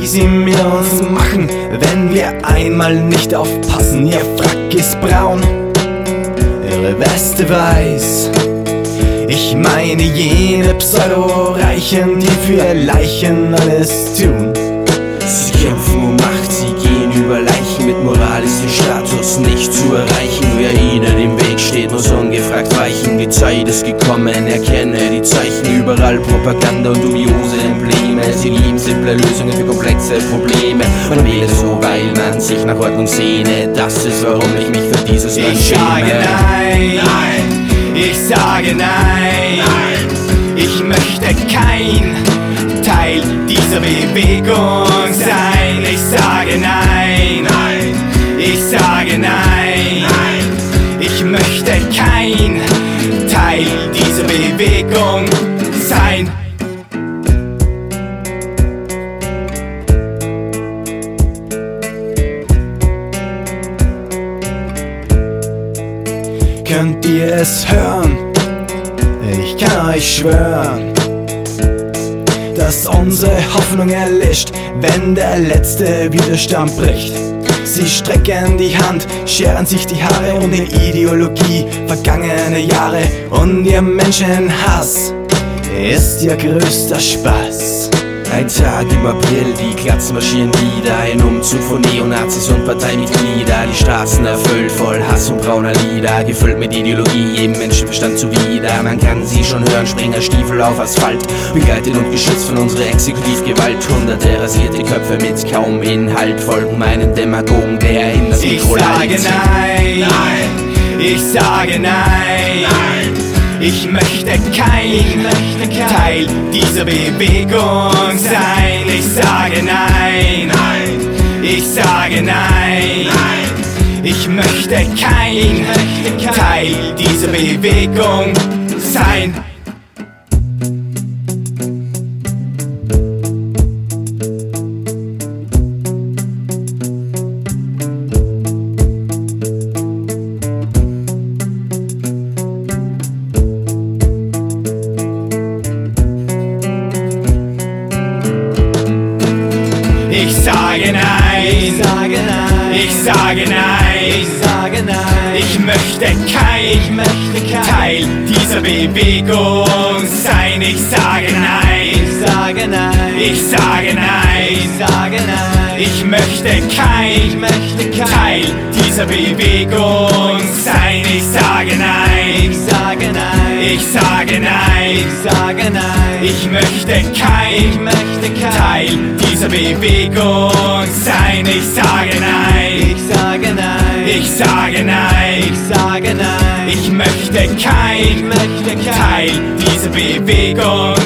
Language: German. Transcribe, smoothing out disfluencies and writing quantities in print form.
sie mit uns machen, wenn wir einmal nicht aufpassen. Ihr Frack ist braun, ihre Weste weiß. Ich meine jene Pseudo-Reichen, die für Leichen alles tun. Sie kämpfen um Macht, sie gehen über Leichen. Mit Moral ist ihr Status nicht zu erreichen. Wer ihnen im Weg steht, muss ungefragt weichen. Die Zeit ist gekommen, erkenne die Zeichen. Überall Propaganda und dubiose Embleme. Sie lieben simple Lösungen für komplexe Probleme. Man wähle so, weil man sich nach Ordnung sehne. Das ist, warum ich mich für dieses Land schäme. Ich sage nein, nein. Ich sage nein, nein. Ich möchte kein Teil dieser Bewegung sein. Ich sage nein, nein. Ich sage nein, nein. Ich möchte kein Teil dieser Bewegung sein. Könnt ihr es hören? Ich kann euch schwören, dass unsere Hoffnung erlischt, wenn der letzte Widerstand bricht. Sie strecken die Hand, scheren sich die Haare und in Ideologie vergangene Jahre. Und ihr Menschenhass ist ihr größter Spaß. Ein Tag im April, die Klatzen marschieren wieder. Ein Umzug von Neonazis und Parteimitglieder. Die Straßen erfüllt voll Hass und brauner Lieder. Gefüllt mit Ideologie, jedem Menschenverstand zuwider. Man kann sie schon hören, Springerstiefel auf Asphalt. Begleitet und geschützt von unserer Exekutivgewalt. Hunderte rasierte Köpfe mit kaum Inhalt folgen meinen Demagogen, der in das Mikro leitet. Ich sage nein, nein. Ich sage nein, nein. Ich möchte kein Teil dieser Bewegung sein. Ich sage nein, nein. Ich sage nein, nein. Ich möchte kein Teil dieser Bewegung sein. Ich sage nein, ich sage nein, ich sage nein. Ich möchte kein Teil dieser Bewegung sein. Ich sage nein, ich sage nein, ich sage nein, ich sage nein. Ich möchte kein Teil dieser Bewegung sein. Ich sage nein, ich sage nein, ich sage nein, ich sage nein. Ich möchte kein Teil dieser Bewegung sein. Ich sage nein, ich sage nein, ich sage nein, ich sage nein. Ich möchte kein Teil dieser Bewegung